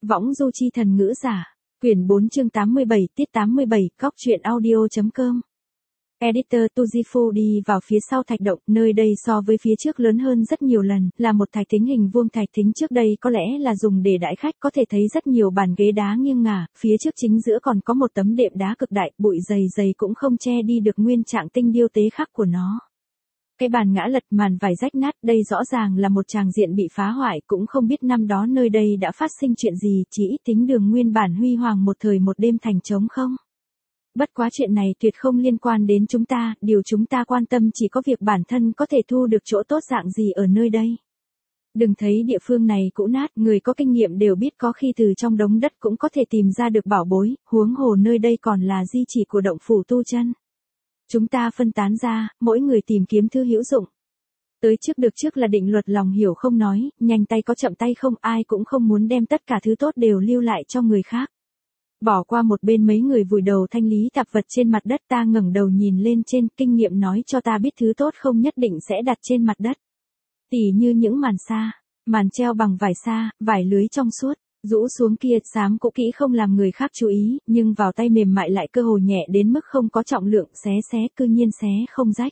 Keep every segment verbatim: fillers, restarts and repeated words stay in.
Võng du chi thần ngữ giả. Quyển bốn chương tám mươi bảy tiết tám mươi bảy cóc truyện audio.com. Editor Tujifu đi vào phía sau thạch động, nơi đây so với phía trước lớn hơn rất nhiều lần, là một thạch thính hình vuông. Thạch thính trước đây có lẽ là dùng để đãi khách, có thể thấy rất nhiều bàn ghế đá nghiêng ngả, phía trước chính giữa còn có một tấm đệm đá cực đại, bụi dày dày cũng không che đi được nguyên trạng tinh điêu tế khắc của nó. Cái bàn ngã lật, màn vải rách nát, đây rõ ràng là một tràng diện bị phá hoại, cũng không biết năm đó nơi đây đã phát sinh chuyện gì, chỉ ít thính đường nguyên bản huy hoàng một thời một đêm thành trống không. Bất quá chuyện này tuyệt không liên quan đến chúng ta, điều chúng ta quan tâm chỉ có việc bản thân có thể thu được chỗ tốt dạng gì ở nơi đây. Đừng thấy địa phương này cũ nát, người có kinh nghiệm đều biết có khi từ trong đống đất cũng có thể tìm ra được bảo bối, huống hồ nơi đây còn là di chỉ của động phủ tu chân. Chúng ta phân tán ra, mỗi người tìm kiếm thứ hữu dụng. Tới trước được trước là định luật lòng hiểu không nói, nhanh tay có chậm tay không, ai cũng không muốn đem tất cả thứ tốt đều lưu lại cho người khác. Bỏ qua một bên mấy người vùi đầu thanh lý tạp vật trên mặt đất, ta ngẩng đầu nhìn lên trên, kinh nghiệm nói cho ta biết thứ tốt không nhất định sẽ đặt trên mặt đất. Tỉ như những màn sa, màn treo bằng vải sa, vải lưới trong suốt. Rũ xuống kia, xám cũ kỹ không làm người khác chú ý, nhưng vào tay mềm mại lại cơ hồ nhẹ đến mức không có trọng lượng, xé xé cư nhiên xé không rách.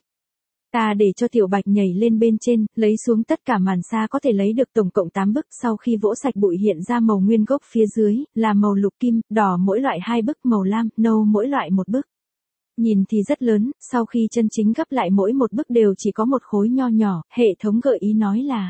Ta để cho Tiểu Bạch nhảy lên bên trên, lấy xuống tất cả màn sa có thể lấy được, tổng cộng tám bức, sau khi vỗ sạch bụi hiện ra màu nguyên gốc phía dưới, là màu lục kim, đỏ mỗi loại hai bức, màu lam, nâu mỗi loại một bức. Nhìn thì rất lớn, sau khi chân chính gấp lại mỗi một bức đều chỉ có một khối nho nhỏ, hệ thống gợi ý nói là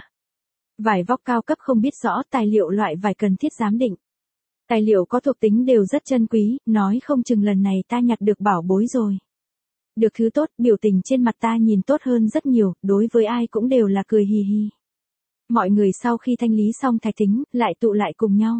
vải vóc cao cấp không biết rõ, tài liệu loại vải cần thiết giám định. Tài liệu có thuộc tính đều rất chân quý, nói không chừng lần này ta nhặt được bảo bối rồi. Được thứ tốt, biểu tình trên mặt ta nhìn tốt hơn rất nhiều, đối với ai cũng đều là cười hì hì. Mọi người sau khi thanh lý xong thạch thính, lại tụ lại cùng nhau.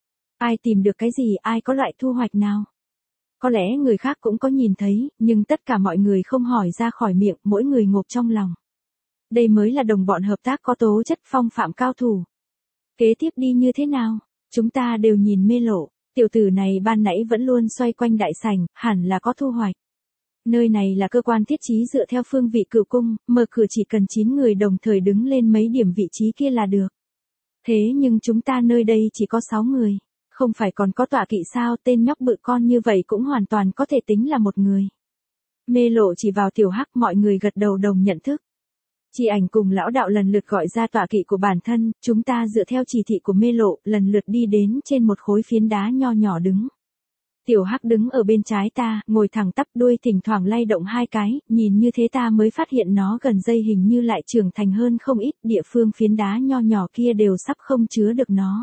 Ai tìm được cái gì, ai có loại thu hoạch nào? Có lẽ người khác cũng có nhìn thấy, nhưng tất cả mọi người không hỏi ra khỏi miệng, mỗi người ngộp trong lòng. Đây mới là đồng bọn hợp tác có tố chất, phong phạm cao thủ. Kế tiếp đi như thế nào? Chúng ta đều nhìn mê lộ, tiểu tử này ban nãy vẫn luôn xoay quanh đại sảnh, hẳn là có thu hoạch. Nơi này là cơ quan thiết trí dựa theo phương vị cửu cung, mở cửa chỉ cần chín người đồng thời đứng lên mấy điểm vị trí kia là được. Thế nhưng chúng ta nơi đây chỉ có sáu người, không phải còn có tọa kỵ sao, tên nhóc bự con như vậy cũng hoàn toàn có thể tính là một người. Mê lộ chỉ vào Tiểu Hắc, mọi người gật đầu đồng nhận thức. Chị ảnh cùng lão đạo lần lượt gọi ra tọa kỵ của bản thân, chúng ta dựa theo chỉ thị của mê lộ, lần lượt đi đến trên một khối phiến đá nho nhỏ đứng. Tiểu Hắc đứng ở bên trái ta, ngồi thẳng tắp, đuôi thỉnh thoảng lay động hai cái, nhìn như thế ta mới phát hiện nó gần dây hình như lại trưởng thành hơn không ít, địa phương phiến đá nho nhỏ kia đều sắp không chứa được nó.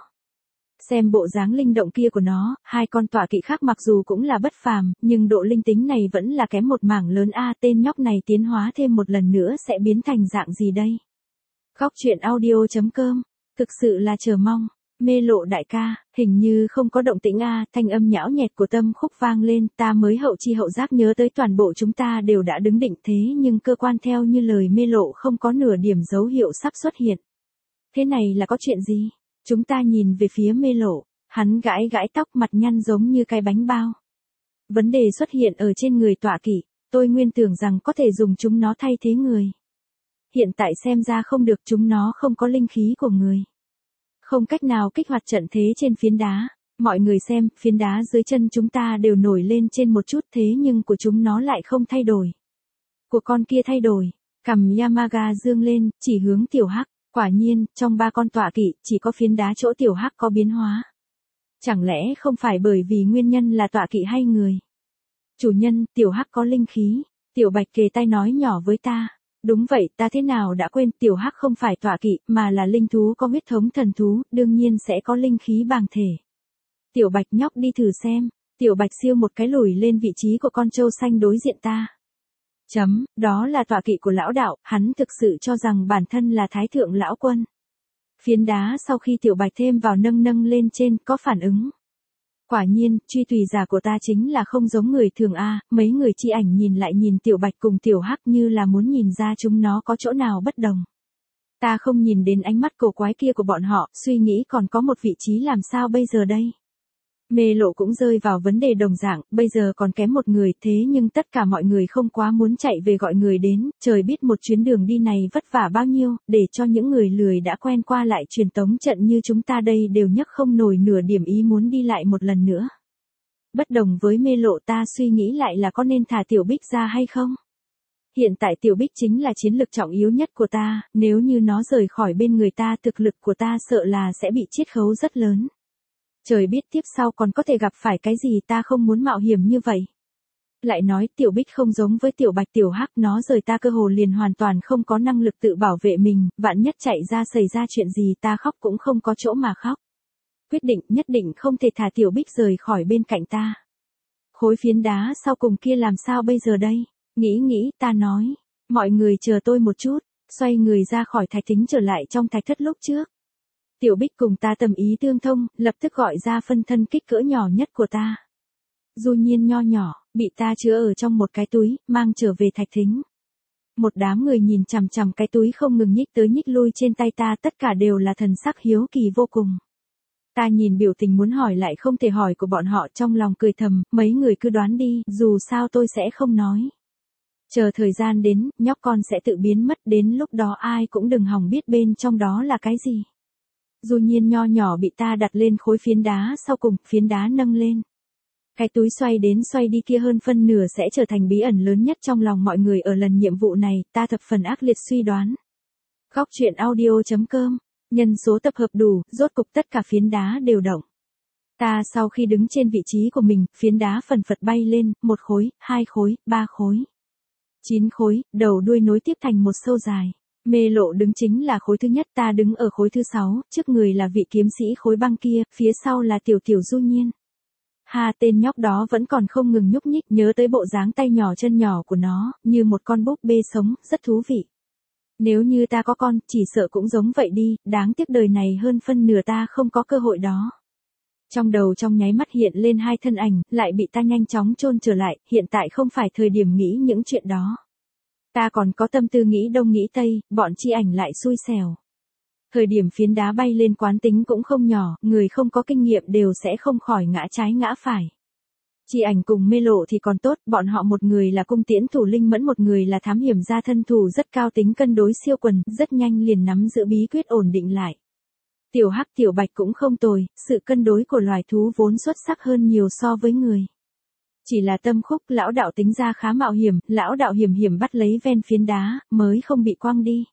Xem bộ dáng linh động kia của nó, hai con tọa kỵ khác mặc dù cũng là bất phàm, nhưng độ linh tính này vẫn là kém một mảng lớn a, tên nhóc này tiến hóa thêm một lần nữa sẽ biến thành dạng gì đây? Góc truyện audio.com, thực sự là chờ mong. Mê lộ đại ca, hình như không có động tĩnh a, thanh âm nhão nhẹt của Tâm Khúc vang lên, ta mới hậu chi hậu giác nhớ tới toàn bộ chúng ta đều đã đứng định, thế nhưng cơ quan theo như lời mê lộ không có nửa điểm dấu hiệu sắp xuất hiện. Thế này là có chuyện gì? Chúng ta nhìn về phía mê lộ, hắn gãi gãi tóc, mặt nhăn giống như cái bánh bao. Vấn đề xuất hiện ở trên người tọa kỵ, tôi nguyên tưởng rằng có thể dùng chúng nó thay thế người. Hiện tại xem ra không được, chúng nó không có linh khí của người. Không cách nào kích hoạt trận thế trên phiến đá. Mọi người xem, phiến đá dưới chân chúng ta đều nổi lên trên một chút, thế nhưng của chúng nó lại không thay đổi. Của con kia thay đổi. Cằm Yamaga dương lên, chỉ hướng Tiểu Hắc. Quả nhiên, trong ba con tọa kỵ, chỉ có phiến đá chỗ Tiểu Hắc có biến hóa. Chẳng lẽ không phải bởi vì nguyên nhân là tọa kỵ hay người? Chủ nhân, Tiểu Hắc có linh khí. Tiểu Bạch kề tai nói nhỏ với ta. Đúng vậy, ta thế nào đã quên, Tiểu Hắc không phải tọa kỵ, mà là linh thú có huyết thống thần thú, đương nhiên sẽ có linh khí bàng thể. Tiểu Bạch nhóc đi thử xem. Tiểu Bạch siêu một cái lùi lên vị trí của con trâu xanh đối diện ta. Chấm, đó là tọa kỵ của lão đạo, hắn thực sự cho rằng bản thân là thái thượng lão quân. Phiến đá sau khi Tiểu Bạch thêm vào nâng nâng lên trên, có phản ứng. Quả nhiên, truy tùy giả của ta chính là không giống người thường a, mấy người chi ảnh nhìn lại nhìn Tiểu Bạch cùng Tiểu Hắc như là muốn nhìn ra chúng nó có chỗ nào bất đồng. Ta không nhìn đến ánh mắt cổ quái kia của bọn họ, suy nghĩ còn có một vị trí làm sao bây giờ đây. Mê Lộ cũng rơi vào vấn đề đồng dạng, bây giờ còn kém một người, thế nhưng tất cả mọi người không quá muốn chạy về gọi người đến, trời biết một chuyến đường đi này vất vả bao nhiêu, để cho những người lười đã quen qua lại truyền tống trận như chúng ta đây đều nhấc không nổi nửa điểm ý muốn đi lại một lần nữa. Bất đồng với Mê Lộ, ta suy nghĩ lại là có nên thả Tiểu Bích ra hay không? Hiện tại Tiểu Bích chính là chiến lực trọng yếu nhất của ta, nếu như nó rời khỏi bên người ta, thực lực của ta sợ là sẽ bị chiết khấu rất lớn. Trời biết tiếp sau còn có thể gặp phải cái gì, ta không muốn mạo hiểm như vậy. Lại nói Tiểu Bích không giống với Tiểu Bạch Tiểu Hắc, nó rời ta cơ hồ liền hoàn toàn không có năng lực tự bảo vệ mình, vạn nhất chạy ra xảy ra chuyện gì ta khóc cũng không có chỗ mà khóc. Quyết định nhất định không thể thả Tiểu Bích rời khỏi bên cạnh ta. Khối phiến đá sau cùng kia làm sao bây giờ đây? Nghĩ nghĩ ta nói, mọi người chờ tôi một chút, xoay người ra khỏi thạch thính trở lại trong thạch thất lúc trước. Tiểu Bích cùng ta tâm ý tương thông, lập tức gọi ra phân thân kích cỡ nhỏ nhất của ta. Du Nhiên nho nhỏ, bị ta chứa ở trong một cái túi, mang trở về thạch thính. Một đám người nhìn chằm chằm cái túi không ngừng nhích tới nhích lui trên tay ta, tất cả đều là thần sắc hiếu kỳ vô cùng. Ta nhìn biểu tình muốn hỏi lại không thể hỏi của bọn họ, trong lòng cười thầm, mấy người cứ đoán đi, dù sao tôi sẽ không nói. Chờ thời gian đến, nhóc con sẽ tự biến mất, đến lúc đó ai cũng đừng hòng biết bên trong đó là cái gì. Du Nhiên nho nhỏ bị ta đặt lên khối phiến đá sau cùng, phiến đá nâng lên. Cái túi xoay đến xoay đi kia hơn phân nửa sẽ trở thành bí ẩn lớn nhất trong lòng mọi người ở lần nhiệm vụ này, ta thập phần ác liệt suy đoán. Góc truyện audio chấm com, nhân số tập hợp đủ, rốt cục tất cả phiến đá đều động. Ta sau khi đứng trên vị trí của mình, phiến đá phần phật bay lên, một khối, hai khối, ba khối. Chín khối, đầu đuôi nối tiếp thành một sâu dài. Mê Lộ đứng chính là khối thứ nhất, ta đứng ở khối thứ sáu, trước người là vị kiếm sĩ khối băng kia, phía sau là tiểu tiểu Du Nhiên. Ha, tên nhóc đó vẫn còn không ngừng nhúc nhích, nhớ tới bộ dáng tay nhỏ chân nhỏ của nó, như một con búp bê sống, rất thú vị. Nếu như ta có con, chỉ sợ cũng giống vậy đi, đáng tiếc đời này hơn phân nửa ta không có cơ hội đó. Trong đầu trong nháy mắt hiện lên hai thân ảnh, lại bị ta nhanh chóng chôn trở lại, hiện tại không phải thời điểm nghĩ những chuyện đó. Ta còn có tâm tư nghĩ đông nghĩ tây, bọn Chi Ảnh lại xui xẻo. Thời điểm phiến đá bay lên quán tính cũng không nhỏ, người không có kinh nghiệm đều sẽ không khỏi ngã trái ngã phải. Chi Ảnh cùng Mê Lộ thì còn tốt, bọn họ một người là cung tiễn thủ linh mẫn, một người là thám hiểm gia thân thủ rất cao, tính cân đối siêu quần, rất nhanh liền nắm giữ bí quyết ổn định lại. Tiểu Hắc Tiểu Bạch cũng không tồi, sự cân đối của loài thú vốn xuất sắc hơn nhiều so với người. Chỉ là Tâm Khúc lão đạo tính ra khá mạo hiểm, lão đạo hiểm hiểm bắt lấy ven phiến đá, mới không bị quăng đi.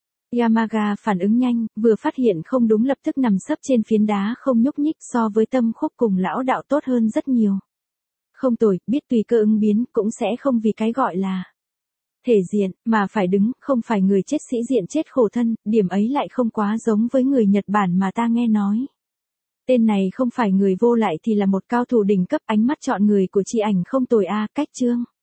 Yamaga phản ứng nhanh, vừa phát hiện không đúng lập tức nằm sấp trên phiến đá không nhúc nhích, so với Tâm Khúc cùng lão đạo tốt hơn rất nhiều. Không tồi, biết tùy cơ ứng biến, cũng sẽ không vì cái gọi là thể diện, mà phải đứng, không phải người chết sĩ diện chết khổ thân, điểm ấy lại không quá giống với người Nhật Bản mà ta nghe nói. Tên này không phải người vô lại thì là một cao thủ đỉnh cấp, ánh mắt chọn người của Chi Ảnh không tồi a, cách chương.